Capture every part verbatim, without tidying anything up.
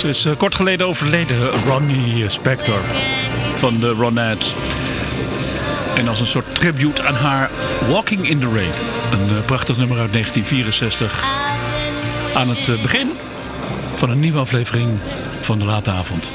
Er is uh, kort geleden overleden Ronnie Spector van de Ronettes. En als een soort tribute aan haar Walking in the Rain. Een uh, prachtig nummer uit negentien vierenzestig. Aan het uh, begin van een nieuwe aflevering van De Late Avond.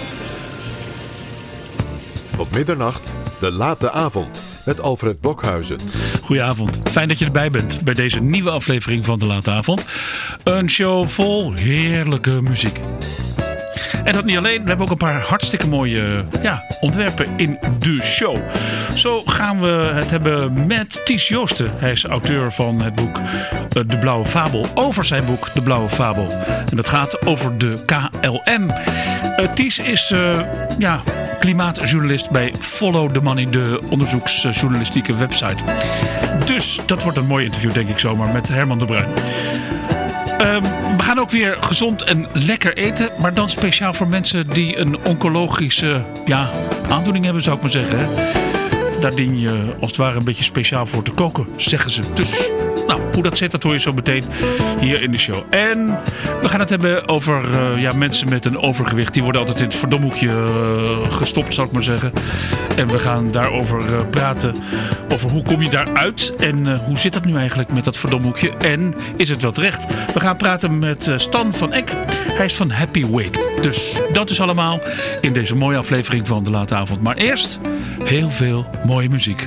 Op middernacht, De Late Avond. Met Alfred Blokhuizen. Goedenavond. Fijn dat je erbij bent bij deze nieuwe aflevering van De Late Avond. Een show vol heerlijke muziek. En dat niet alleen, we hebben ook een paar hartstikke mooie ja, ontwerpen in de show. Zo gaan we het hebben met Ties Joosten. Hij is auteur van het boek De Blauwe Fabel. Over zijn boek De Blauwe Fabel. En dat gaat over de K L M. Uh, Ties is uh, ja, klimaatjournalist bij Follow the Money, de onderzoeksjournalistieke website. Dus dat wordt een mooi interview, denk ik zomaar, met Herman de Bruin. Um, we gaan ook weer gezond en lekker eten. Maar dan speciaal voor mensen die een oncologische ja, aandoening hebben, zou ik maar zeggen. Hè? Daar dien je als het ware een beetje speciaal voor te koken, zeggen ze. Dus, nou, hoe dat zit, dat hoor je zo meteen hier in de show. En we gaan het hebben over uh, ja, mensen met een overgewicht. Die worden altijd in het verdomhoekje uh, gestopt, zou ik maar zeggen. En we gaan daarover uh, praten. Over hoe kom je daaruit en uh, hoe zit het nu eigenlijk met dat verdomhoekje en is het wel terecht? We gaan praten met uh, Stan van Eck. Hij is van Happy Weight. Dus dat is allemaal in deze mooie aflevering van De Late Avond. Maar eerst heel veel mooie muziek.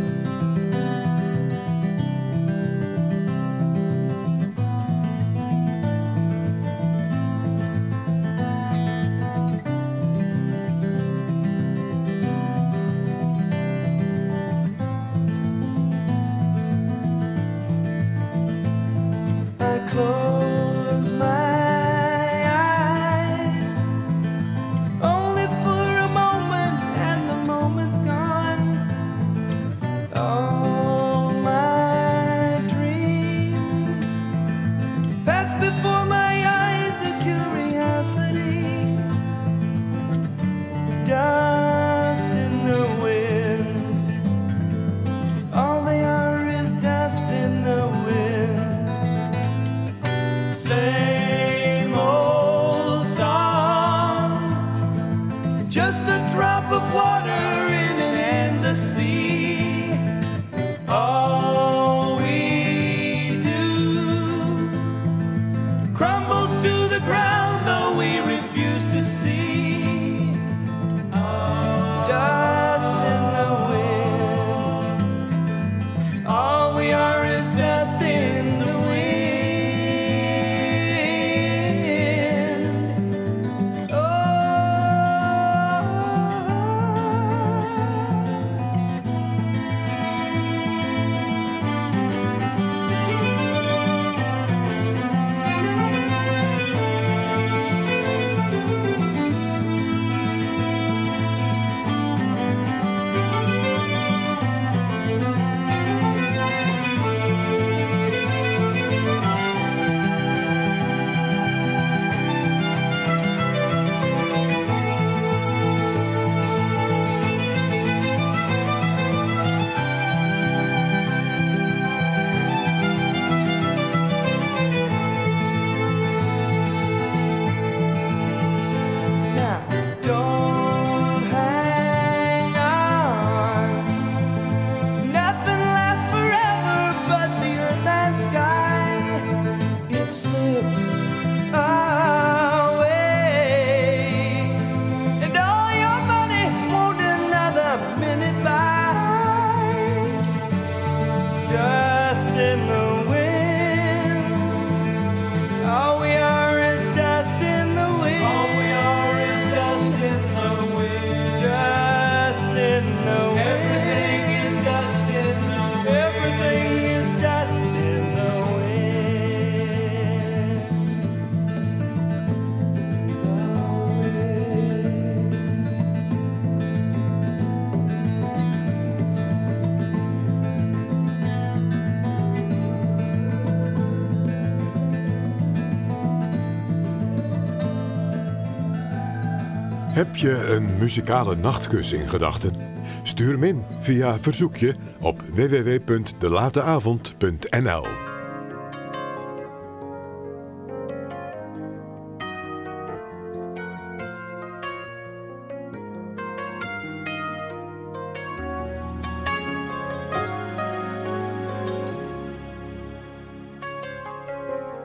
Heb je een muzikale nachtkus in gedachten? Stuur hem in via verzoekje op w w w punt de late avond punt n l.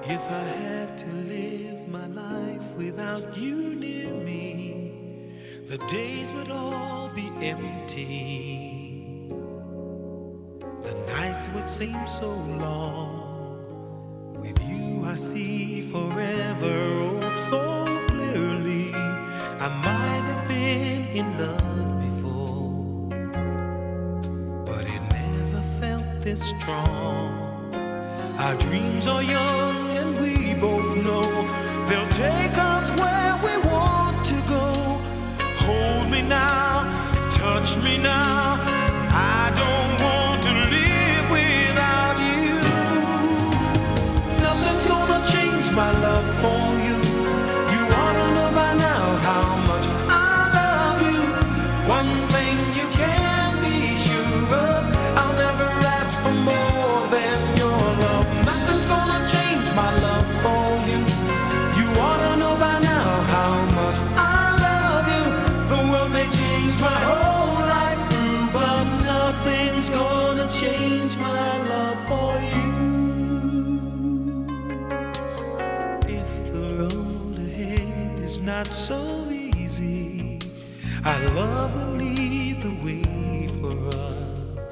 If I had to live my life without you near me, the days would all be empty. The nights would seem so long. With you I see forever oh so clearly. I might have been in love before, but it never felt this strong. Our dreams are young and we both know they'll take us where we want to go. Hold me now, touch me now. I don't want to live without you. Nothing's gonna change my love for you. You ought to know by now how much I love you. One thing you can be sure of, I'll never ask for more than your love. Nothing's gonna change my love for you. You ought to know by now how much I love you. The world may change my whole life through, but nothing's gonna change my love for you. If the road ahead is not so easy, our love will lead the way for us.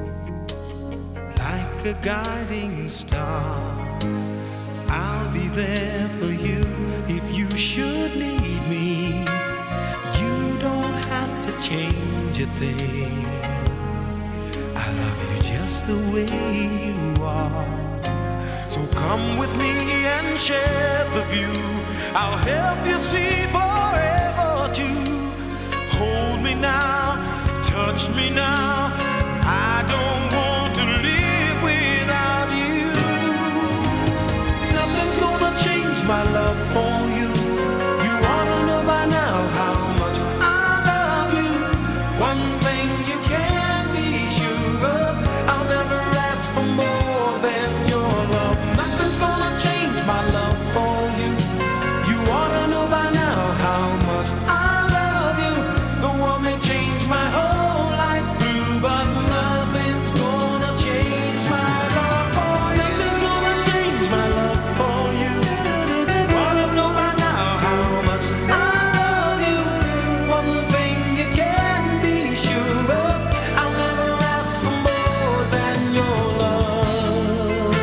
Like a guiding star, I'll be there for you if you should need me. You don't have to change a thing. I love you just the way you are. So come with me and share the view. I'll help you see forever too. Hold me now, touch me now. I don't want to live without you. Nothing's gonna change my love for you. You ought to know by now how much I love you. One thing you can be sure of, I'll never ask for more than your love. Nothing's gonna change my love for you. You ought to know by now how much I love you. The world may change my whole life through, but nothing's gonna change my love for you. Nothing's gonna change my love for you. You ought to know by now how much I love you. One thing you can be sure of, I'll never ask for more than your love.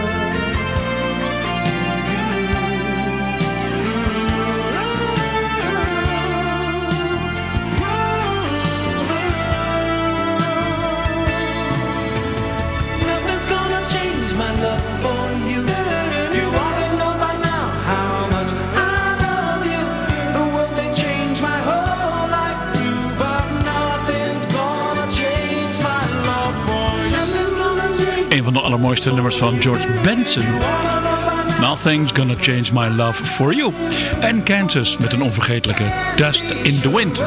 Nothing's gonna change my love for you. You ought to know by now how much I love you. The world may change my whole life through, but nothing's gonna change my love for you. Nothing's gonna change. Een van de allermooiste nummers van George Benson. You ought to know by now. Nothing's Gonna Change My Love For You. En Kansas met een onvergetelijke Dust in the Wind.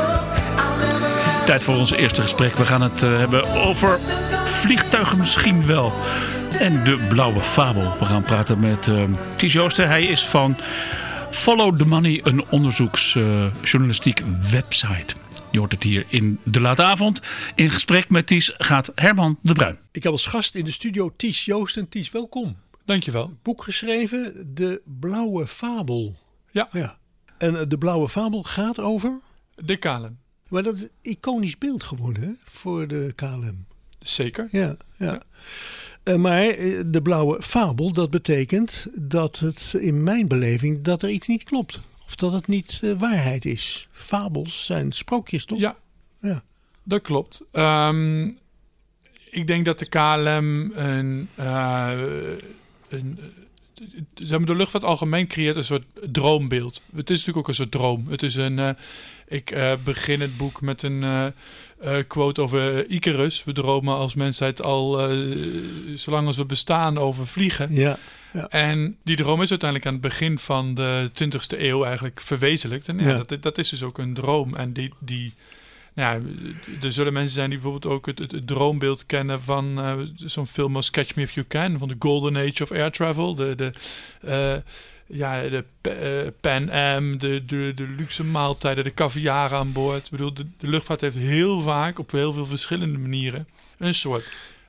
Tijd voor ons eerste gesprek. We gaan het uh, hebben over vliegtuigen misschien wel. En de blauwe fabel. We gaan praten met uh, Ties Joosten. Hij is van Follow the Money, een onderzoeksjournalistiek uh, website. Je hoort het hier in De Late Avond. In gesprek met Ties gaat Herman de Bruin. Ik heb als gast in de studio Ties Joosten. Ties, welkom. Dankjewel. Boek geschreven, De Blauwe Fabel. Ja, Ja. En uh, De Blauwe Fabel gaat over... de K L M. Maar dat is een iconisch beeld geworden, hè? Voor de K L M. Zeker. Ja, ja. Ja. Uh, maar uh, De Blauwe Fabel, dat betekent dat het in mijn beleving... dat er iets niet klopt. Of dat het niet uh, waarheid is. Fabels zijn sprookjes, toch? Ja, Ja. dat klopt. Um, ik denk dat de K L M een... Uh, een zeg maar, de luchtvaart algemeen creëert een soort droombeeld. Het is natuurlijk ook een soort droom. Het is een... Uh, ik uh, begin het boek met een uh, uh, quote over Icarus. We dromen als mensheid al uh, zolang als we bestaan over vliegen. Ja. Ja. En die droom is uiteindelijk aan het begin van de twintigste eeuw eigenlijk verwezenlijkt. En ja, Ja. Dat, dat is dus ook een droom. En die... die nou ja, er zullen mensen zijn die bijvoorbeeld ook het, het, het droombeeld kennen van uh, zo'n film als Catch Me If You Can, van de Golden Age of Air Travel. De, de, uh, ja, de uh, Pan Am, de, de, de luxe maaltijden, de caviar aan boord. Ik bedoel, de, de luchtvaart heeft heel vaak op heel veel verschillende manieren een soort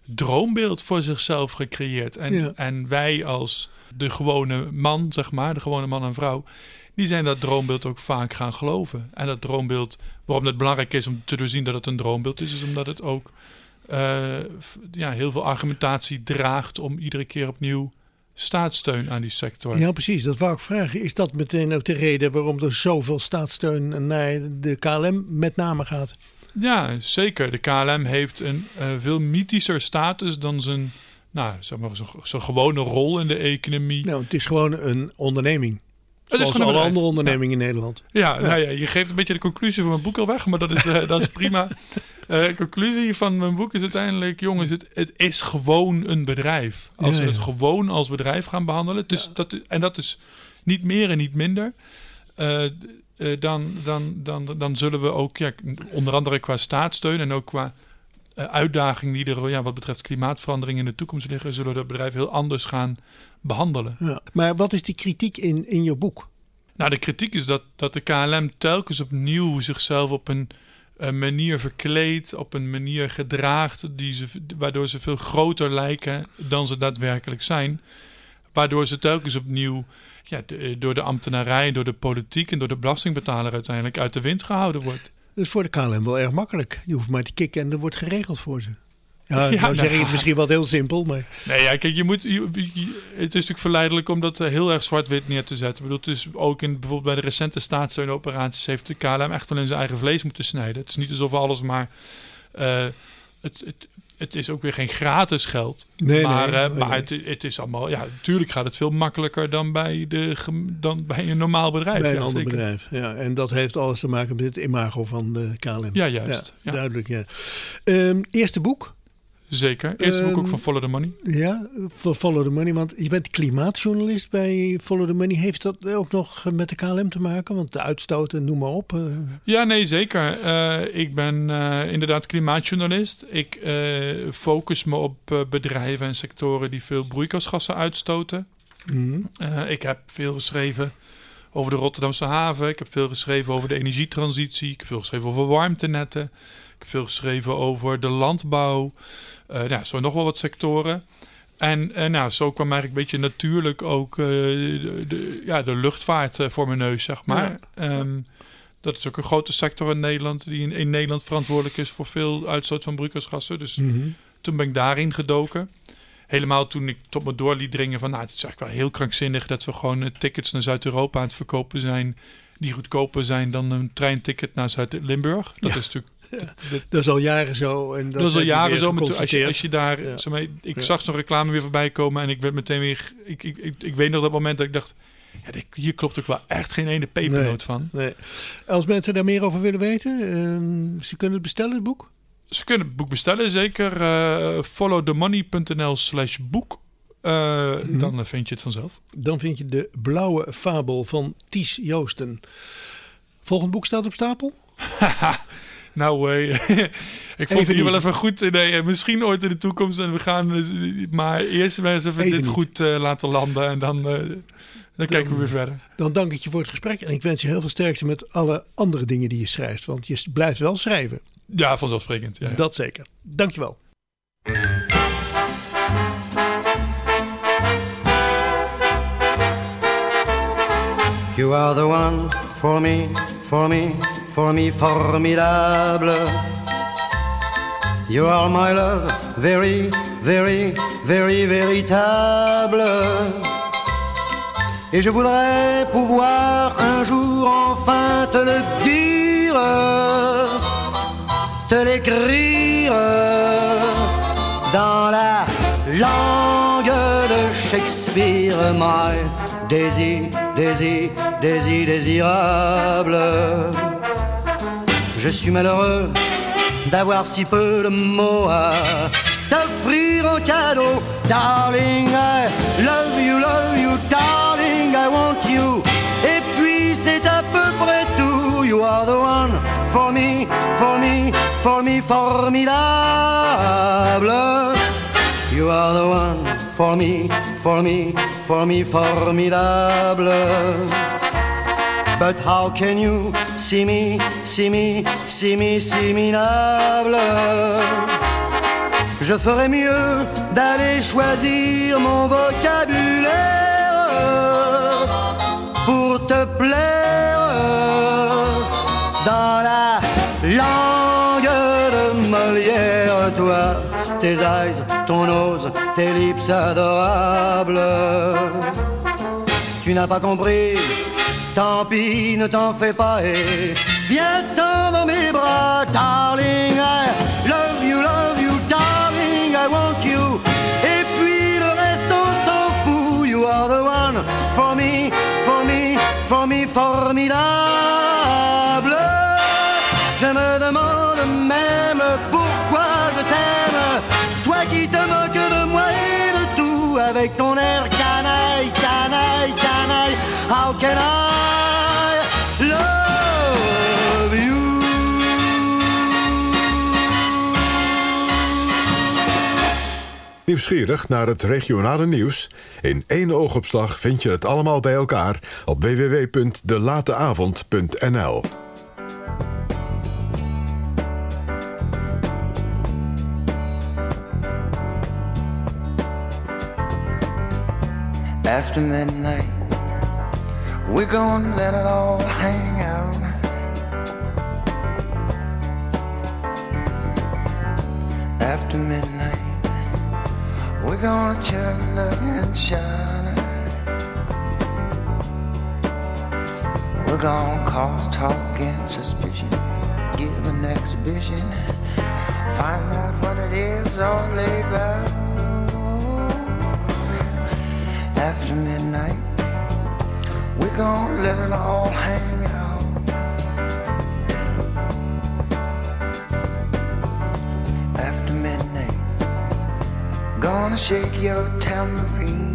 droombeeld voor zichzelf gecreëerd. En, Ja. en wij als de gewone man, zeg maar, de gewone man en vrouw, die zijn dat droombeeld ook vaak gaan geloven. En dat droombeeld, waarom het belangrijk is om te doorzien dat het een droombeeld is, is omdat het ook uh, f- ja, heel veel argumentatie draagt om iedere keer opnieuw staatssteun aan die sector. Ja, precies. Dat wou ik vragen. Is dat meteen ook de reden waarom er zoveel staatssteun naar de K L M met name gaat? Ja, zeker. De K L M heeft een uh, veel mythischer status dan zijn, nou, zeg maar, zijn, zijn gewone rol in de economie. Nou, het is gewoon een onderneming. is Zoals gewoon een alle bedrijf. andere ondernemingen in Nederland. Ja, nou ja, je geeft een beetje de conclusie van mijn boek al weg, maar dat is, uh, dat is prima. De uh, conclusie van mijn boek is uiteindelijk, jongens, het, het is gewoon een bedrijf. Als Ja, we ja. het gewoon als bedrijf gaan behandelen, dus dat, en dat is niet meer en niet minder, uh, uh, dan, dan, dan, dan zullen we ook, ja, onder andere qua staatssteun en ook qua uh, uitdagingen die er ja, wat betreft klimaatverandering in de toekomst liggen, zullen we dat bedrijf heel anders gaan behandelen. Ja. Maar wat is die kritiek in, in je boek? Nou, de kritiek is dat, dat de K L M telkens opnieuw zichzelf op een, een manier verkleedt, op een manier gedraagt, die ze, waardoor ze veel groter lijken dan ze daadwerkelijk zijn. Waardoor ze telkens opnieuw ja, de, door de ambtenarij, door de politiek en door de belastingbetaler uiteindelijk uit de wind gehouden wordt. Dat is voor de K L M wel erg makkelijk. Je hoeft maar te kicken en er wordt geregeld voor ze. Ja, Ja, nou zeg nou. ik het misschien wel heel simpel, maar... Nee, ja, kijk, je moet, je, je- het is natuurlijk verleidelijk om dat eh, heel erg zwart-wit neer te zetten. Ik bedoel, het is ook in, bijvoorbeeld bij de recente staatssteunoperaties heeft de K L M echt wel in zijn eigen vlees moeten snijden. Het is niet alsof alles maar... eh, het, het, het is ook weer geen gratis geld. Nee, maar nee, eh, nee, maar nee. Het, het is allemaal... Ja, natuurlijk gaat het veel makkelijker dan bij, de, gem- dan bij een normaal bedrijf. Bij een ja, ander zeker. bedrijf. Ja, en dat heeft alles te maken met het imago van de K L M. Ja, juist. Ja. Duidelijk, ja. Ehm, eerste boek. Zeker. Eerste boek ook Ehm, van Follow the Money. Ja, voor Follow the Money. Want je bent klimaatjournalist bij Follow the Money. Heeft dat ook nog met de K L M te maken? Want de uitstoten, noem maar op. eh. Ja, nee, zeker. Uh, ik ben uh, inderdaad klimaatjournalist. Ik uh, focus me op uh, bedrijven en sectoren die veel broeikasgassen uitstoten. Mm. Uh, ik heb veel geschreven over de Rotterdamse haven. Ik heb veel geschreven over de energietransitie. Ik heb veel geschreven over warmtenetten. Ik heb veel geschreven over de landbouw. Uh, nou, zo nog wel wat sectoren. En uh, nou, zo kwam eigenlijk een beetje natuurlijk ook uh, de, de, ja, de luchtvaart uh, voor mijn neus, zeg maar. Ja. Um, dat is ook een grote sector in Nederland, die in, in Nederland verantwoordelijk is voor veel uitstoot van broeikasgassen. Dus Mm-hmm. toen ben ik daarin gedoken. Helemaal toen ik tot me door liet dringen van, nou, het is eigenlijk wel heel krankzinnig dat we gewoon uh, tickets naar Zuid-Europa aan het verkopen zijn, die goedkoper zijn dan een treinticket naar Zuid-Limburg. Dat Ja. is natuurlijk... Ja. Dat is al jaren zo. En dat, Dat is al heb je jaren weer zo. Maar toen- als, je, geconstateerd. als je daar... Ja. Zeg maar, ik Ja. zag zo'n reclame weer voorbij komen en ik werd meteen weer... Ik, ik, ik, ik weet nog dat moment dat ik dacht... Ja, dit- hier klopt ook wel echt geen ene pepernoot Nee. van. Nee. Als mensen daar meer over willen weten, ehm, ze kunnen het bestellen, het boek? Ze kunnen het boek bestellen, zeker. Uh, followthemoney.nl slash boek. Uh, Mhm. Dan uh, vind je het vanzelf. Dan vind je de blauwe fabel van Ties Joosten. Volgend boek staat op stapel? Nou, uh, ik vond Even het hier niet. wel even goed. Nee, misschien ooit in de toekomst. En we gaan, uh, maar eerst maar eens even, Even dit niet. goed uh, laten landen. En dan, uh, dan kijken we weer verder. Dan dank ik je voor het gesprek en ik wens je heel veel sterkte met alle andere dingen die je schrijft. Want je blijft wel schrijven. Ja, vanzelfsprekend. Ja, ja. Dat zeker. Dank je wel. You are the one for me, for me, for me, formidable. You are my love, very, very, very véritable. Et je voudrais pouvoir un jour enfin te le dire, te l'écrire dans la langue de Shakespeare, my Daisy, Daisy, Daisy, désirable. Je suis malheureux d'avoir si peu de mots à t'offrir en cadeau. Darling, I love you, love you, darling, I want you. Et puis c'est à peu près tout. You are the one for me, for me, for me, formidable. You are the one for me, for me, for me, formidable. But how can you see me, see me, see me, see me, je ferais mieux d'aller choisir mon vocabulaire pour te plaire dans la langue de Molière. Toi, tes eyes, ton nose, tes lips adorables. Tu n'as pas compris, tant pis, ne t'en fais pas et viens-t'en dans mes bras, darling. I love you, love you, darling, I want you. Et puis le reste on s'en fout. You are the one for me, for me, for me, formidable. Je me demande même pourquoi je t'aime, toi qui te moques de moi et de tout, avec ton air canaille, canaille, canaille. How can I love you? Nieuwsgierig naar het regionale nieuws? In één oogopslag vind je het allemaal bij elkaar op w w w punt de late avond punt n l. After midnight, we're gonna let it all hang out. After midnight, we're gonna chug, look and shine. We're gonna cause talk and suspicion, give an exhibition, find out what it is all laid back. After midnight, we're gonna let it all hang out. After midnight, gonna shake your tambourine.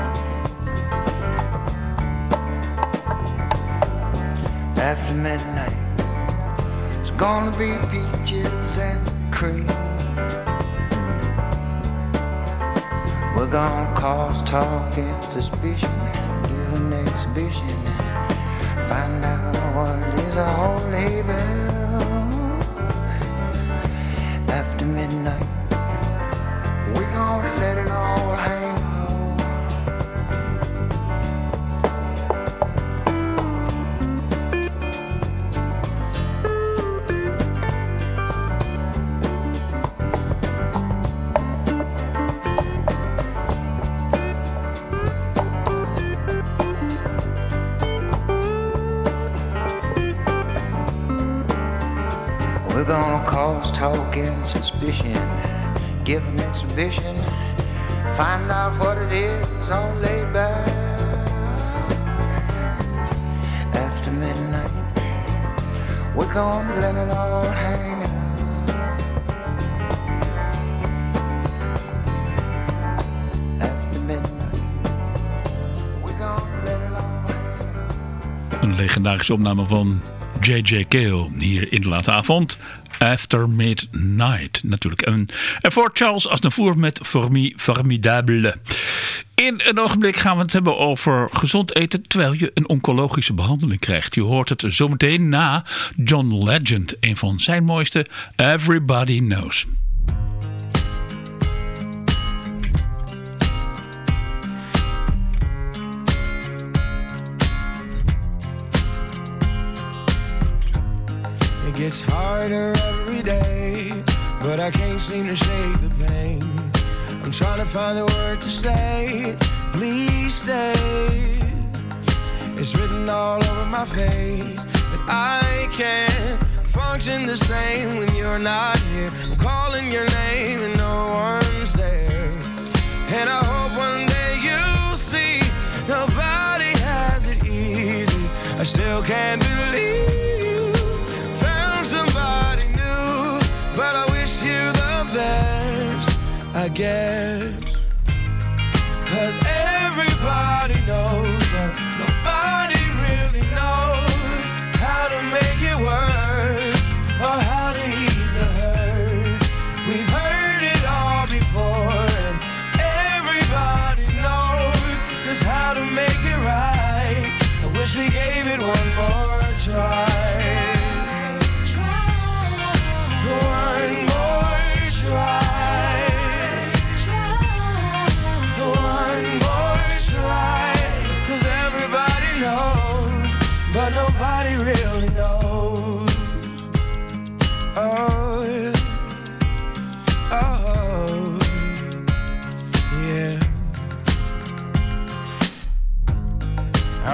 After midnight, it's gonna be peaches and cream. We're gonna cause talk and suspicion, give an exhibition, find out what it is all label. After midnight, we're gonna let it all hang. We're gonna cause talk and suspicion, give an exhibition, find out what it is all laid back. After midnight, we're gonna let it all hang out. After midnight, we're gonna let it all hang out. Een legendarische opname van J J Cale hier in de late avond. After Midnight natuurlijk. En, en voor Charles Aznavour met Formi Formidable. In een ogenblik gaan we het hebben over gezond eten terwijl je een oncologische behandeling krijgt. Je hoort het zometeen na John Legend. Een van zijn mooiste Everybody Knows. It gets harder every day, but I can't seem to shake the pain. I'm trying to find the word to say, please stay. It's written all over my face that I can't function the same when you're not here. I'm calling your name and no one's there. And I hope one day you'll see nobody has it easy. I still can't believe somebody new, but I wish you the best, I guess. Cause everybody knows, but nobody really knows how to make it work or how to ease the hurt. We've heard it all before, and everybody knows just how to make it right. I wish we gave it one more try. One more try.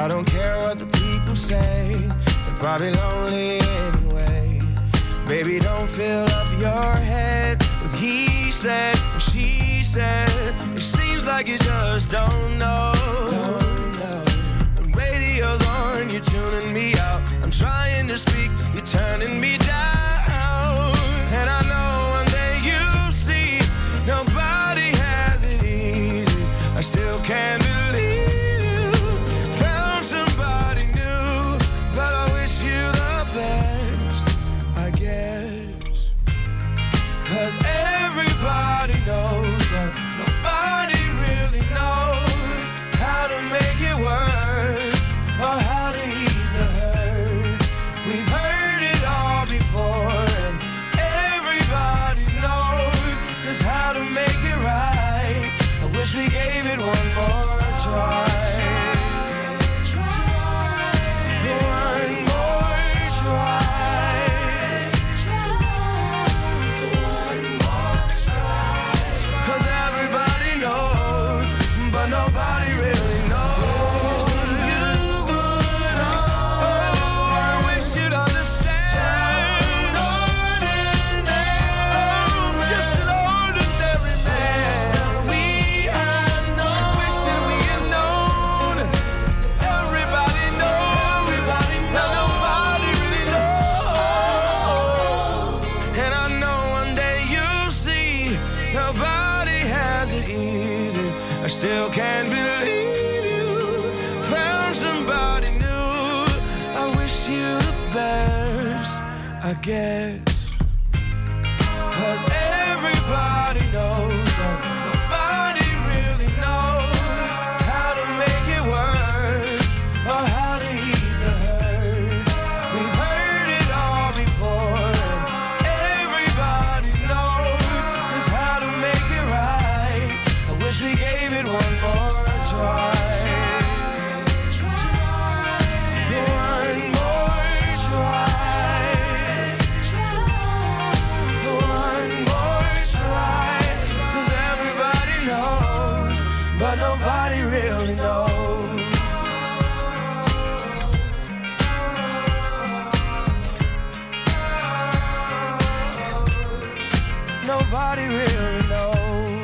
I don't care what the people say, they're probably lonely anyway. Baby, don't fill up your head with he said, she said. It seems like you just don't know. Don't know. The radio's on, you're tuning me out. I'm trying to speak, you're turning me down. And I know one day you'll see nobody has it easy. I still can't believe you found somebody new, but I wish you the best, I guess. Cause everybody knows that nobody really knows how to make it work or how to ease the hurt. We've heard it all before, and everybody knows just how to make it right. I wish we gave it one more try. One more try. Cause everybody knows, but nobody really knows. You would understand. I wish you'd understand. Just an ordinary man. We had known. Wish that we had known. Everybody knows, everybody knows. Nobody really knows. And I know one day you'll see nobody has it easy. I still can't believe you found somebody new. I wish you the best, I guess. Cause everybody knows that nobody really knows how to make it work or how to ease the hurt. We've heard it all before, and everybody knows just how to make it right. I wish we gave it one more try. One more try. One more try. Cause everybody knows, but nobody really knows. Nobody really knows.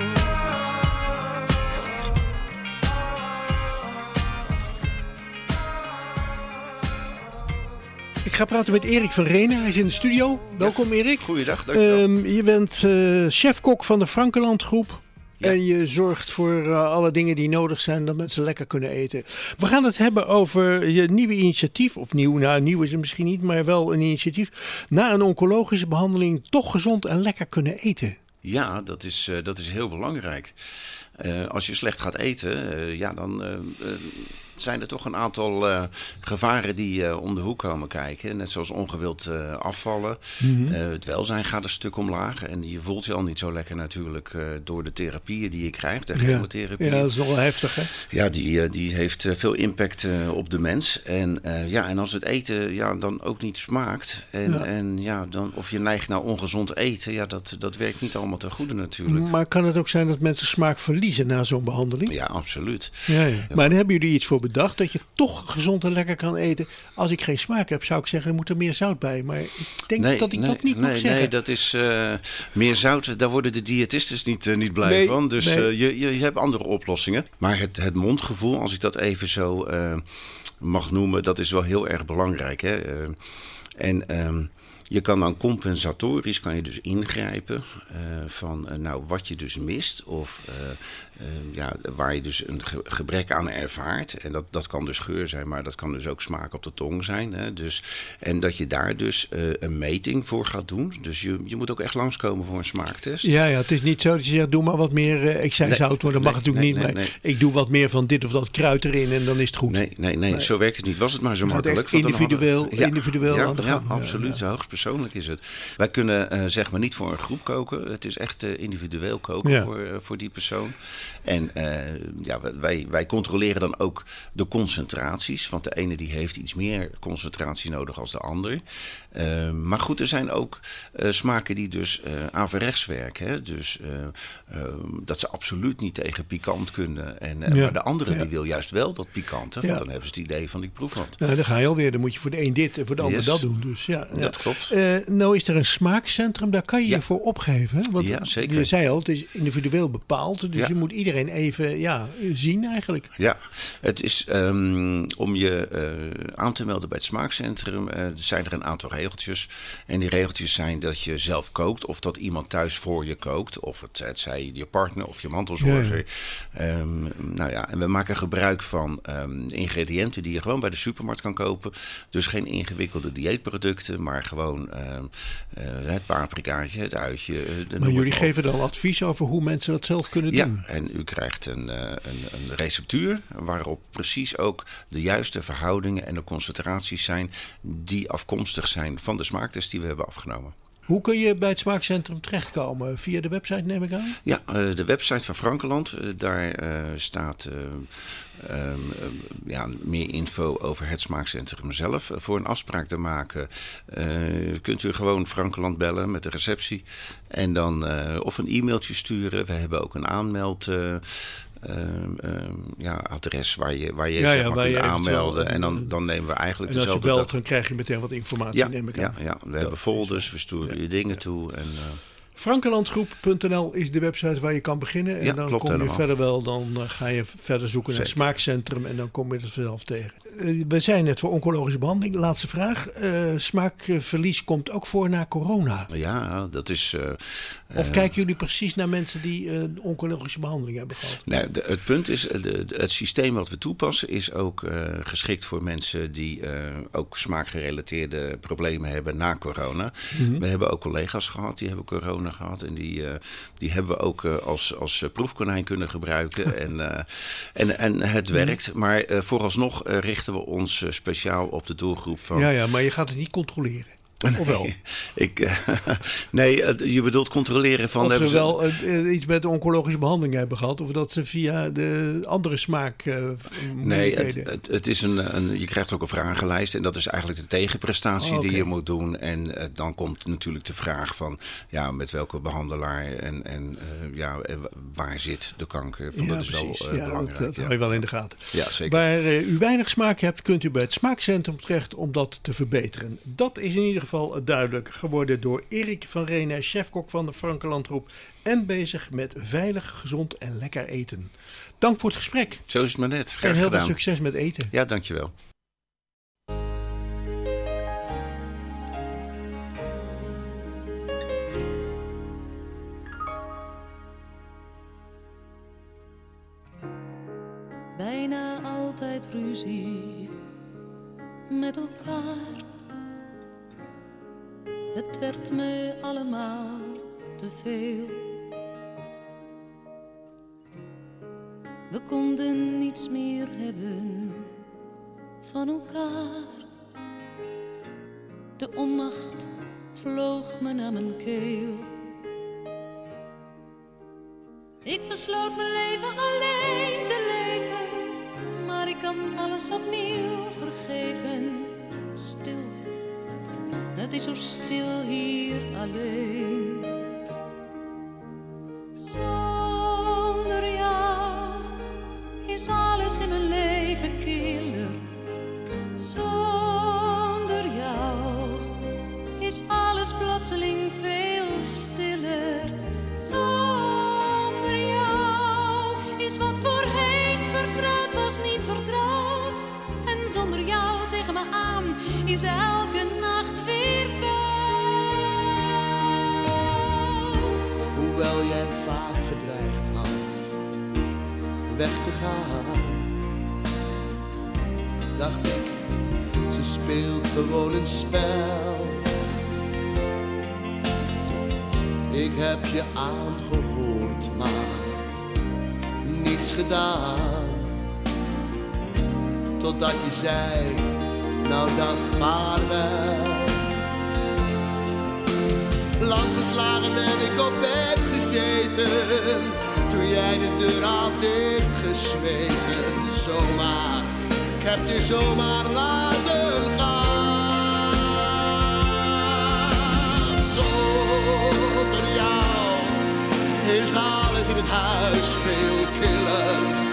Ik ga praten met Erik van Renen. Hij is in de studio. Welkom Erik. Goeiedag, dankjewel. Um, je bent uh, chefkok van de Frankenland groep. Ja. En je zorgt voor uh, alle dingen die nodig zijn dat mensen lekker kunnen eten. We gaan het hebben over je nieuwe initiatief. Of nieuw, nou nieuw is het misschien niet, maar wel een initiatief. Na een oncologische behandeling toch gezond en lekker kunnen eten. Ja, dat is, uh, dat is heel belangrijk. Uh, als je slecht gaat eten, uh, ja, dan uh, uh, zijn er toch een aantal uh, gevaren die uh, om de hoek komen kijken. Net zoals ongewild uh, afvallen. Mm-hmm. Uh, het welzijn gaat een stuk omlaag. En je voelt je al niet zo lekker natuurlijk uh, door de therapieën die je krijgt. De chemotherapie. Ja, dat is nogal heftig hè? Ja, die, uh, die heeft uh, veel impact uh, op de mens. En, uh, ja, en als het eten ja, dan ook niet smaakt. En, ja. En, ja, dan, of je neigt naar ongezond eten. Ja, dat, dat werkt niet allemaal ten goede natuurlijk. Maar kan het ook zijn dat mensen smaak verliezen na zo'n behandeling? Ja, absoluut. Ja, ja. Maar dan hebben jullie iets voor bedacht dat je toch gezond en lekker kan eten. Als ik geen smaak heb, zou ik zeggen, er moet er meer zout bij. Maar ik denk nee, dat ik nee, dat niet nee, mag zeggen. Nee, dat is uh, meer zout. Daar worden de diëtisten niet, uh, niet blij nee, van. Dus nee. uh, je, je, je hebt andere oplossingen. Maar het, het mondgevoel, als ik dat even zo uh, mag noemen, dat is wel heel erg belangrijk. Hè? Uh, en um, je kan dan compensatorisch kan je dus ingrijpen uh, van uh, nou, wat je dus mist of uh, uh, ja, waar je dus een ge- gebrek aan ervaart. En dat, dat kan dus geur zijn, maar dat kan dus ook smaak op de tong zijn. Hè? Dus, en dat je daar dus uh, een meting voor gaat doen. Dus je, je moet ook echt langskomen voor een smaaktest. Ja, ja, het is niet zo dat je zegt, doe maar wat meer uh, excijnzout, maar dat mag nee, natuurlijk nee, niet. nee, Maar nee. ik doe wat meer van dit of dat kruid erin en dan is het goed. Nee, nee, nee, nee. Zo werkt het niet. Was het maar zo Het gaat makkelijk. echt want dan individueel, hadden- ja, individueel ja, aan de ja, gang. Ja, absoluut. ja. Hoogst persoonlijk is het. Wij kunnen uh, zeg maar niet voor een groep koken. Het is echt uh, individueel koken Ja. voor, uh, voor die persoon. En uh, ja, wij, wij controleren dan ook de concentraties. Want de ene die heeft iets meer concentratie nodig als de ander. Uh, maar goed, er zijn ook uh, smaken die dus uh, averechts werken. Hè? Dus uh, uh, dat ze absoluut niet tegen pikant kunnen. En, uh, ja. Maar de andere ja. die wil juist wel dat pikante. Want ja. dan hebben ze het idee van ik proef wat. Nou, dan ga je alweer. Dan moet je voor de een dit en voor de ander yes. dat doen. Dus, ja, dat ja. klopt. Uh, nou is er een smaakcentrum. Daar kan je ja. je voor opgeven. Hè? Want ja, zeker. Je zei al, het is individueel bepaald. Dus ja. je moet iedereen even ja, zien eigenlijk. Ja, het is um, om je uh, aan te melden bij het smaakcentrum. Uh, zijn er een aantal regeltjes. En die regeltjes zijn dat je zelf kookt. Of dat iemand thuis voor je kookt. Of het, het zij je partner of je mantelzorger. Ja, ja. Um, nou ja, en we maken gebruik van um, ingrediënten die je gewoon bij de supermarkt kan kopen. Dus geen ingewikkelde dieetproducten. Maar gewoon um, uh, het paprikaatje, het uitje. Maar jullie geven dan advies over hoe mensen dat zelf kunnen ja, doen? Ja, en u krijgt een, een, een receptuur waarop precies ook de juiste verhoudingen en de concentraties zijn die afkomstig zijn van de smaaktest die we hebben afgenomen. Hoe kun je bij het smaakcentrum terechtkomen? Via de website neem ik aan? Ja, uh, de website van Frankeland. Uh, daar uh, staat uh, um, uh, ja, meer info over het smaakcentrum zelf. Uh, voor een afspraak te maken uh, kunt u gewoon Frankeland bellen met de receptie. En dan uh, of een e-mailtje sturen. We hebben ook een aanmeld... Uh, Um, um, ja, adres waar je, waar je ja, zeg ja, maar waar kunt je aanmelden. Wel, en dan, dan nemen we eigenlijk en als dezelfde... je belt, dag... dan krijg je meteen wat informatie, ja, neem ik aan. Ja, ja. we ja. hebben folders, we sturen ja. je dingen toe. En, uh... Frankelandgroep punt n l is de website waar je kan beginnen. En ja, dan klopt kom je helemaal. verder wel, dan uh, ga je verder zoeken naar het Zeker. smaakcentrum en dan kom je het vanzelf tegen. Uh, we zijn net voor oncologische behandeling. Laatste vraag. Uh, smaakverlies komt ook voor na corona. Ja, dat is... Uh, of uh, kijken jullie precies naar mensen die uh, oncologische behandeling hebben gehad? Nee, de, het punt is, de, de, het systeem wat we toepassen is ook uh, geschikt voor mensen die uh, ook smaakgerelateerde problemen hebben na corona. Mm-hmm. We hebben ook collega's gehad, die hebben corona gehad en die, uh, die hebben we ook uh, als, als proefkonijn kunnen gebruiken. en, uh, en, en het werkt, maar uh, vooralsnog uh, richten we ons uh, speciaal op de doelgroep van... Ja, ja, maar je gaat het niet controleren. Of wel? Nee, ik, uh, nee uh, je bedoelt controleren van... Of ze ze... wel uh, iets met de oncologische behandeling hebben gehad. Of dat ze via de andere smaak... Uh, nee, het, het, het is een, een, je krijgt ook een vragenlijst. En dat is eigenlijk de tegenprestatie oh, okay. die je moet doen. En uh, dan komt natuurlijk de vraag van... ja, met welke behandelaar en, en uh, ja, waar zit de kanker? Van, ja, dat is precies. wel uh, ja, belangrijk. Dat, dat ja. hou je wel in de gaten. Ja, zeker. Waar uh, u weinig smaak hebt, kunt u bij het smaakcentrum terecht om dat te verbeteren. Dat is in ieder geval duidelijk geworden door Erik van Renen, chefkok van de Frankelandgroep en bezig met veilig, gezond en lekker eten. Dank voor het gesprek. Zo is het maar net. Graag en heel gedaan. veel succes met eten. Ja, dankjewel. Bijna altijd ruzie met elkaar. Het werd me allemaal te veel. We konden niets meer hebben van elkaar. De onmacht vloog me naar mijn keel. Ik besloot mijn leven alleen te leven, maar ik kan alles opnieuw vergeven. Stil. Het is zo stil hier alleen. Zonder jou is alles in mijn leven killer. Zonder jou is alles plotseling veel stiller. Zonder jou is wat voorheen vertrouwd was niet vertrouwd. En zonder jou tegen me aan is elke nacht weer koud. Hoewel jij vaak gedreigd had weg te gaan, dacht ik, ze speelt gewoon een spel. Ik heb je aangehoord, maar niets gedaan. Totdat je zei, nou dan vaarwel. Lang geslagen heb ik op bed gezeten, te toen jij de deur had dichtgesmeten. Zomaar, ik heb je zomaar laten gaan. Zonder jou is alles in het huis veel killer.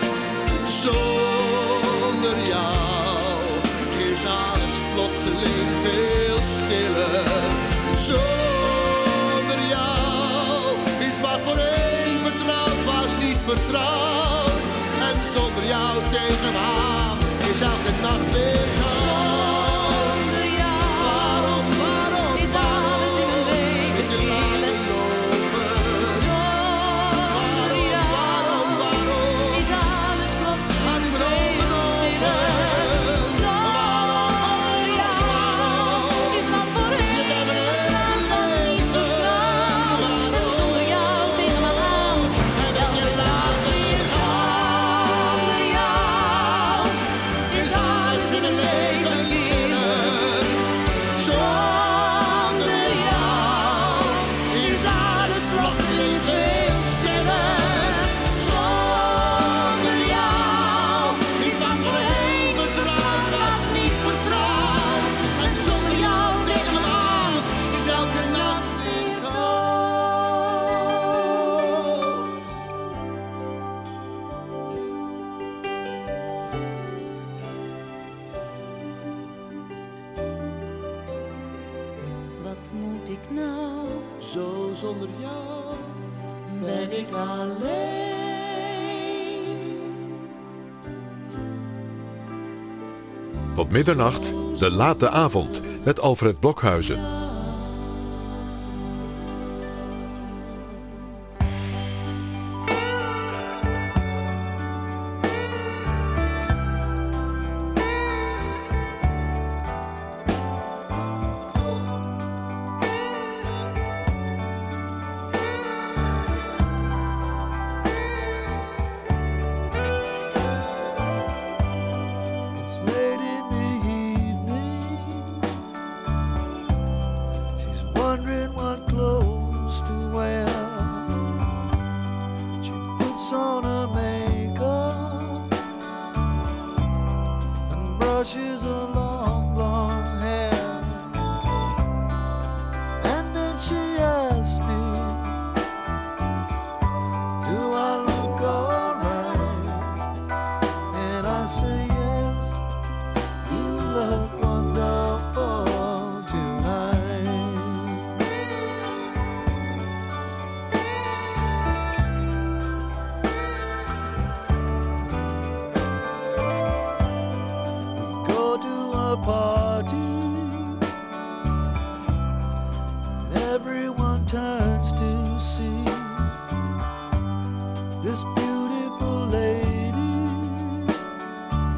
Zonder jou is alles plotseling veel stiller. Zonder jou is wat voor een vertrouwd was niet vertrouwd. En zonder jou tegen me aan is elke nacht weer koud. Zonder jou Waarom, waarom, is alles in mijn leven killer. Zonder jou waarom, waarom is alles plotseling Ga nu mijn ogen veel stiller. Zonder jou is wat voor een vertrouwd was niet vertrouwd. En zonder jou tegen me aan is elke nacht weer zonder jou is alles in mijn leven killer. Zonder jou is alles plotseling veel stiller. Zonder jou is wat voor een vertrouwd was niet vertrouwd. En zonder jou tegen me aan is elke nacht weer koud. Wat moet ik nou? Zo zonder jou Ben ik alleen? Tot middernacht, de late avond met Alfred Blokhuizen. It's late in the evening. She's wondering what clothes to wear. She puts on her makeup and brushes her long, long hair. And then she asks me, do I look alright? And I say yes. You look wonderful tonight. We go to a party and everyone turns to see this beautiful lady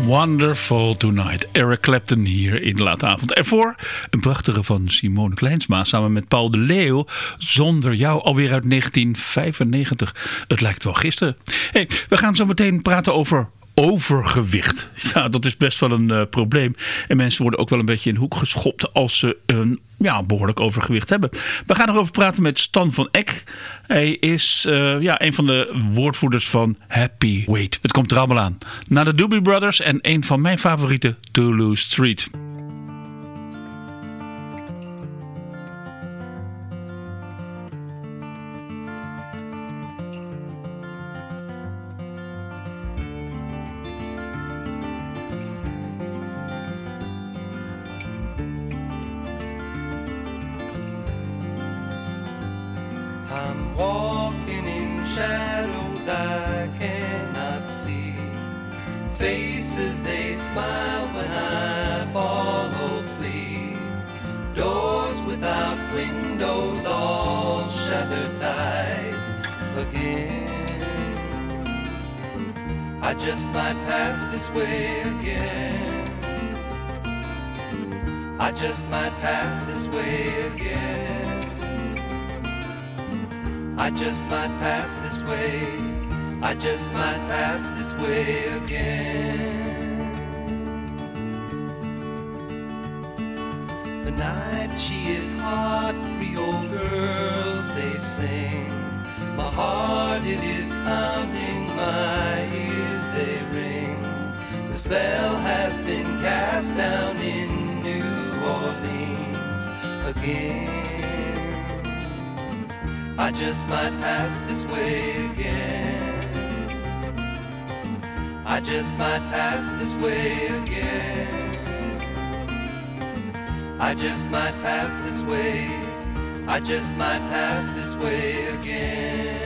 Wonderful Tonight. Eric Clapton hier in de late avond. Ervoor een prachtige van Simone Kleinsma samen met Paul de Leeuw. Zonder jou, alweer uit negentien vijfennegentig. Het lijkt wel gisteren. Hey, we gaan zo meteen praten over overgewicht. Ja, dat is best wel een uh, probleem. En mensen worden ook wel een beetje in de hoek geschopt als ze een ja, behoorlijk overgewicht hebben. We gaan erover praten met Stan van Eck. Hij is uh, ja, een van de woordvoerders van Happy Weight. Het komt er allemaal aan. Na de Doobie Brothers en een van mijn favorieten, Toulouse Street. I'm walking in shadows I cannot see. Faces they smile when I follow flee. Doors without windows all shattered tight again. I just might pass this way again. I just might pass this way again. I just might pass this way. I just might pass this way again. The night she is hot, Creole girls they sing. My heart it is pounding, my ears they ring. The spell has been cast down in New Orleans again. I just might pass this way again. I just might pass this way again. I just might pass this way. I just might pass this way again.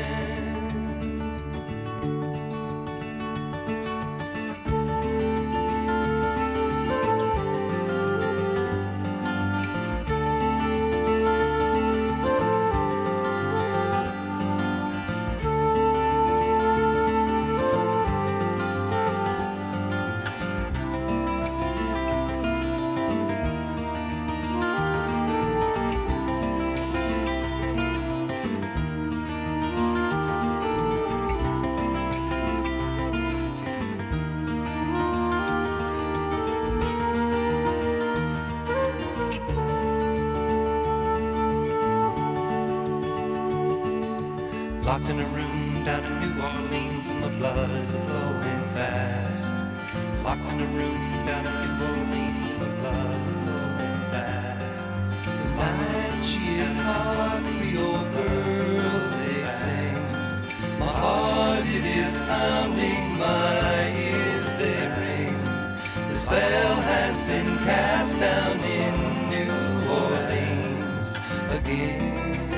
Locked in a room down in New Orleans and my blood is flowing fast. Locked in a room down in New Orleans and my blood is flowing fast. The night she is hot, Creole girls they sing. My heart it is pounding, my ears they ring. The spell has been cast down in New Orleans again.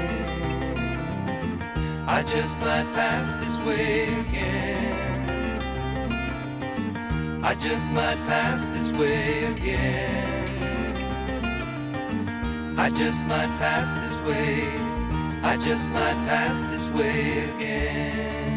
I just might pass this way again. I just might pass this way again. I just might pass this way. I just might pass this way again.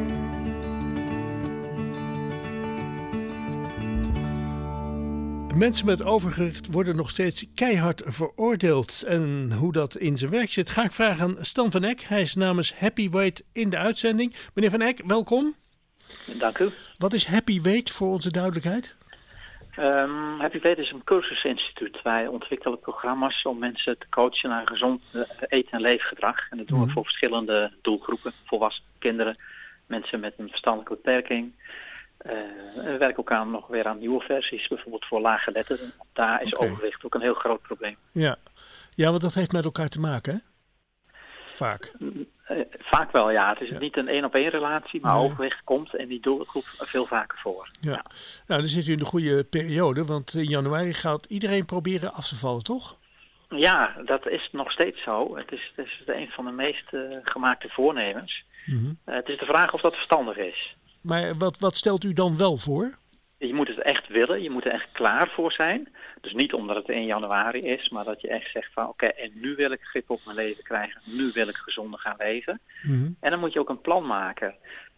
Mensen met overgewicht worden nog steeds keihard veroordeeld. En hoe dat in zijn werk zit, ga ik vragen aan Stan van Eck. Hij is namens Happy Weight in de uitzending. Meneer van Eck, welkom. Dank u. Wat is Happy Weight voor onze duidelijkheid? Um, Happy Weight is een cursusinstituut. Wij ontwikkelen programma's om mensen te coachen naar gezond eten- en leefgedrag. En dat doen we mm-hmm. voor verschillende doelgroepen. Volwassen kinderen, mensen met een verstandelijke beperking. Uh, we werken ook aan, nog weer aan nieuwe versies, bijvoorbeeld voor laaggeletterden. Daar is okay. overgewicht ook een heel groot probleem. Ja. ja, want dat heeft met elkaar te maken, hè? Vaak. Uh, vaak wel, ja. Het is ja. niet een één-op-één relatie, maar nee. overgewicht komt in die doelgroep veel vaker voor. Ja. ja. Nou, dan zit u in de goede periode, want in januari gaat iedereen proberen af te vallen, toch? Ja, dat is nog steeds zo. Het is, het is een van de meest uh, gemaakte voornemens. Mm-hmm. Uh, het is de vraag of dat verstandig is. Maar wat, wat stelt u dan wel voor? Je moet het echt willen, je moet er echt klaar voor zijn. Dus niet omdat het in januari is, maar dat je echt zegt van oké, okay, en nu wil ik grip op mijn leven krijgen. Nu wil ik gezonder gaan leven. Mm-hmm. En dan moet je ook een plan maken.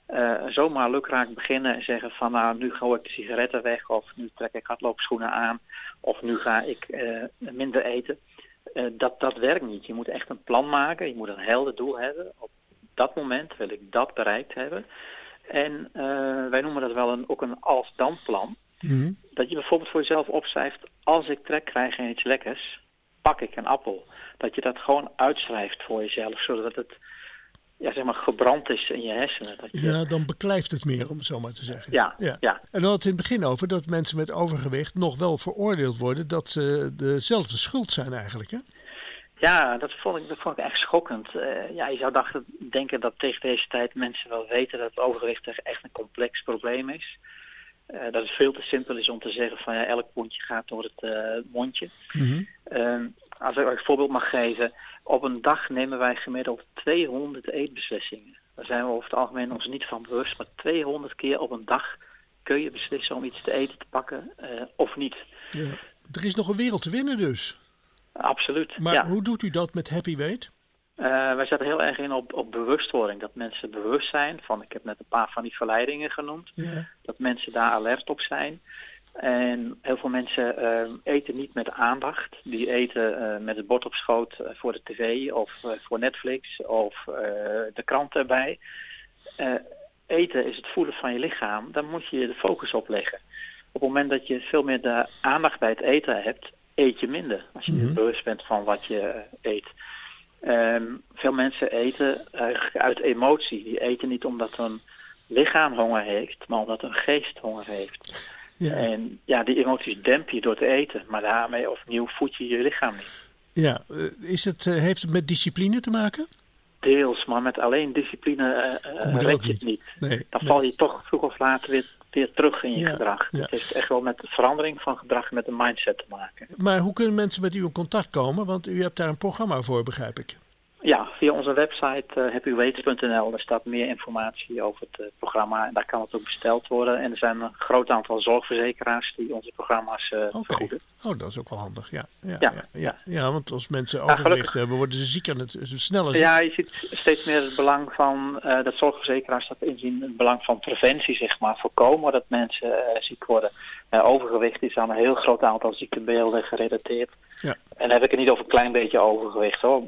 uh, zomaar lukraak beginnen en zeggen van nou, nu gooi ik de sigaretten weg of nu trek ik hardloopschoenen aan of nu ga ik uh, minder eten. Uh, dat, dat werkt niet. Je moet echt een plan maken. Je moet een helder doel hebben. Op dat moment wil ik dat bereikt hebben. En uh, wij noemen dat wel een, ook een als-dan plan. Mm-hmm. Dat je bijvoorbeeld voor jezelf opschrijft, als ik trek krijg in iets lekkers, pak ik een appel. Dat je dat gewoon uitschrijft voor jezelf, zodat het ja, zeg maar gebrand is in je hersenen. Dat je... Ja, dan beklijft het meer, om het zo maar te zeggen. Ja, ja. ja. En dan had het in het begin over dat mensen met overgewicht nog wel veroordeeld worden dat ze dezelfde schuld zijn eigenlijk, hè? Ja, dat vond ik, dat vond ik echt schokkend. Uh, ja, je zou dachten, denken dat tegen deze tijd mensen wel weten dat overgewicht echt een complex probleem is. Uh, dat het veel te simpel is om te zeggen van ja, elk pondje gaat door het uh, mondje. Mm-hmm. Uh, als ik een voorbeeld mag geven, op een dag nemen wij gemiddeld tweehonderd eetbeslissingen. Daar zijn we over het algemeen ons niet van bewust, maar tweehonderd keer op een dag kun je beslissen om iets te eten te pakken uh, of niet. Ja. Er is nog een wereld te winnen dus. Absoluut. Maar ja. hoe doet u dat met Happy Weight? Uh, wij zetten heel erg in op, op bewustwording. Dat mensen bewust zijn van, ik heb net een paar van die verleidingen genoemd. Ja. Dat mensen daar alert op zijn. En heel veel mensen uh, eten niet met aandacht. Die eten uh, met het bord op schoot uh, voor de tv of uh, voor Netflix of uh, de krant erbij. Uh, eten is het voelen van je lichaam. Daar moet je de focus op leggen. Op het moment dat je veel meer de aandacht bij het eten hebt, eet je minder. Als je mm-hmm. bewust bent van wat je uh, eet. Um, veel mensen eten uh, uit emotie. Die eten niet omdat hun lichaam honger heeft, maar omdat hun geest honger heeft. Ja. En ja, die emoties demp je door te eten, maar daarmee opnieuw voed je je lichaam niet. Ja, is het, uh, heeft het met discipline te maken? Deels, maar met alleen discipline uh, red je het niet. Nee, Dan nee. val je toch vroeg of laat weer, weer terug in je ja, gedrag. Ja. Het heeft echt wel met de verandering van gedrag met een mindset te maken. Maar hoe kunnen mensen met u in contact komen? Want u hebt daar een programma voor, begrijp ik. Ja, via onze website uh, happy weight punt n l. Daar staat meer informatie over het uh, programma en daar kan het ook besteld worden. En er zijn een groot aantal zorgverzekeraars die onze programma's uh, okay. vergoeden. Oh, dat is ook wel handig, ja. Ja, ja, ja, ja. ja want als mensen overgewicht ja, hebben, worden ze ziek aan het sneller ziek. Ja, je ziet steeds meer het belang van, uh, dat zorgverzekeraars dat inzien, het belang van preventie, zeg maar. Voorkomen dat mensen uh, ziek worden. Uh, overgewicht is aan een heel groot aantal ziektebeelden gerelateerd. Ja. En dan heb ik het niet over een klein beetje overgewicht, hoor.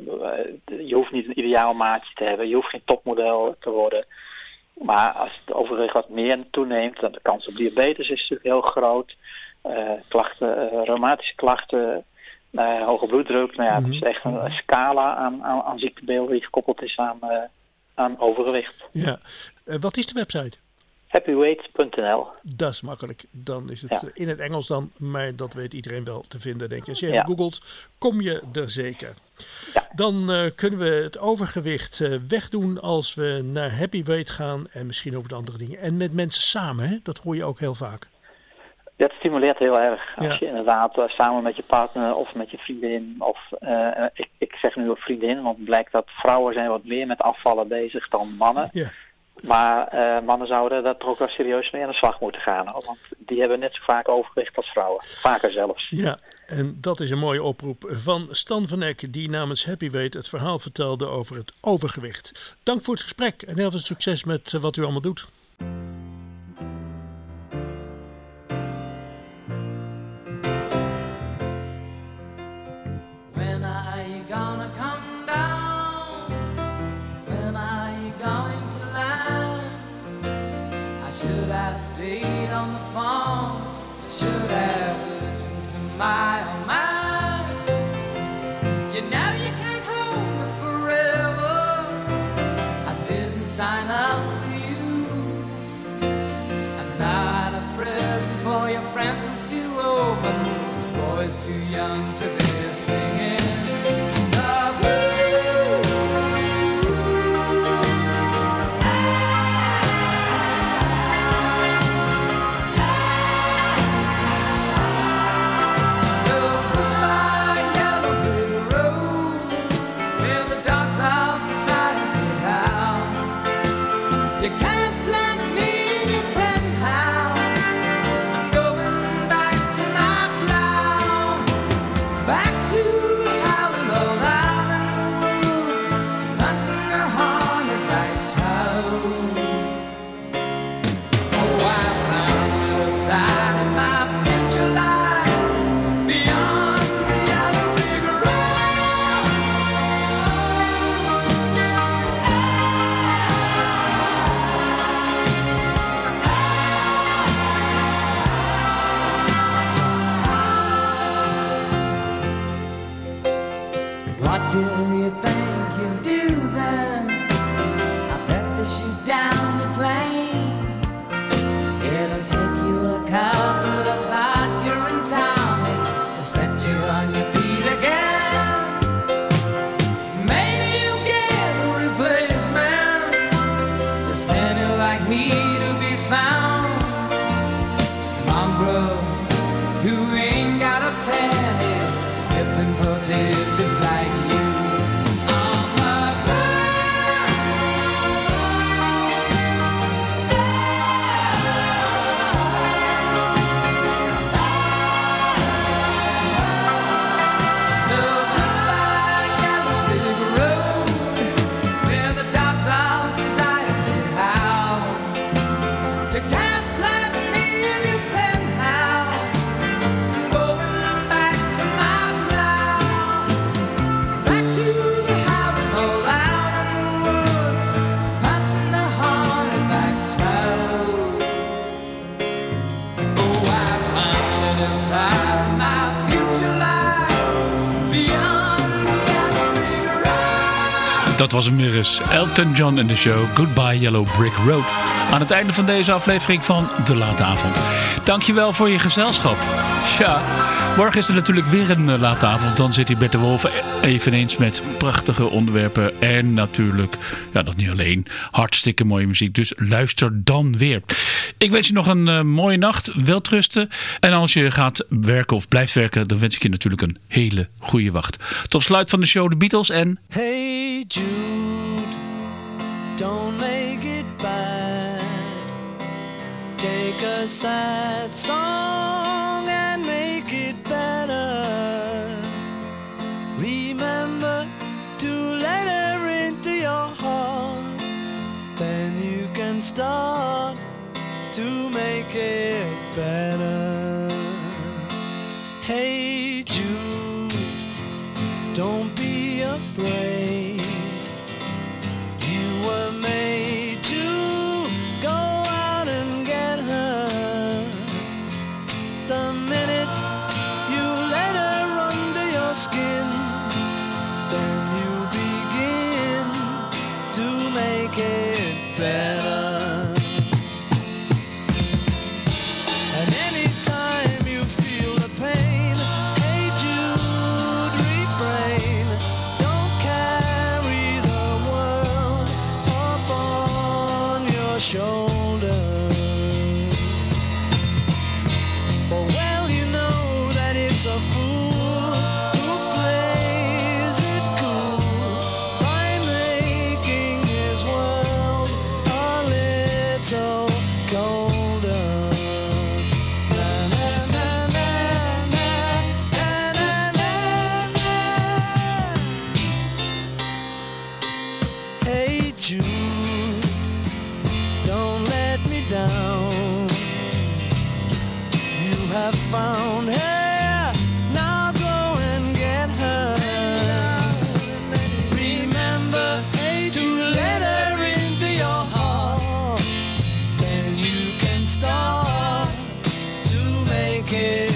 Je hoeft niet een ideaal maatje te hebben. Je hoeft geen topmodel te worden. Maar als het overgewicht wat meer toeneemt, dan de kans op diabetes is natuurlijk heel groot. Uh, klachten, uh, reumatische klachten, uh, hoge bloeddruk. Nou ja, mm-hmm. Het is echt een, een scala aan, aan, aan ziektebeelden die gekoppeld is aan, uh, aan overgewicht. Ja. Uh, wat is de website? happy weight punt n l. Dat is makkelijk. Dan is het ja. in het Engels dan, maar dat weet iedereen wel te vinden, denk ik. Als je even ja. googelt, kom je er zeker. Ja. Dan uh, kunnen we het overgewicht uh, wegdoen als we naar Happy Weight gaan en misschien ook wat andere dingen. En met mensen samen, hè? Dat hoor je ook heel vaak. Ja, het stimuleert heel erg. Als ja. je inderdaad uh, samen met je partner of met je vriendin, of uh, ik, ik zeg nu ook vriendin, want het blijkt dat vrouwen zijn wat meer met afvallen bezig dan mannen. Ja. Maar uh, mannen zouden daar toch ook wel serieus mee aan de slag moeten gaan. Hoor. Want die hebben net zo vaak overgewicht als vrouwen. Vaker zelfs. Ja, en dat is een mooie oproep van Stan van Eck, die namens Happy Weight het verhaal vertelde over het overgewicht. Dank voor het gesprek en heel veel succes met wat u allemaal doet. On the phone, I should have listened to my own mind. You know you can't hold me forever. I didn't sign up for you. I'm not a present for your friends to open. This boy's too young to be singing the blues. Back to do you think you'll do then? I bet they shoot down the plane. It'll take you a couple of arguing time minutes to set you on your feet again. Maybe you'll get a replacement. There's plenty like me to be found. Mongrels who ain't got a penny, sniffing for tips like you. Dat was hem weer eens. Elton John in de show Goodbye Yellow Brick Road. Aan het einde van deze aflevering van De Late Avond. Dankjewel voor je gezelschap. Ja, morgen is er natuurlijk weer een uh, Late Avond. Dan zit hier Bert de Wolf eveneens met prachtige onderwerpen. En natuurlijk, ja dat niet alleen, hartstikke mooie muziek. Dus luister dan weer. Ik wens je nog een uh, mooie nacht. Welterusten. En als je gaat werken of blijft werken, dan wens ik je natuurlijk een hele goede wacht. Tot sluit van de show de Beatles en... Hey Jude, don't make it bad. Take a sad song and make it better. Remember to let her into your heart. Then you can start to make it better. Hey Jude, don't be afraid. You were made to go out and get her. The minute you let her under your skin, then you begin to make it better. And anytime you feel the pain, hey Jude, refrain. Don't carry the world upon your shoulder. For well you know that it's a fool who plays it cool by making his world a little colder. Na, na, na, na, na, na, na, na. Hey Jude, don't let me down. You have found her, now go and get her. Remember to let her into your heart. Then you can start to make it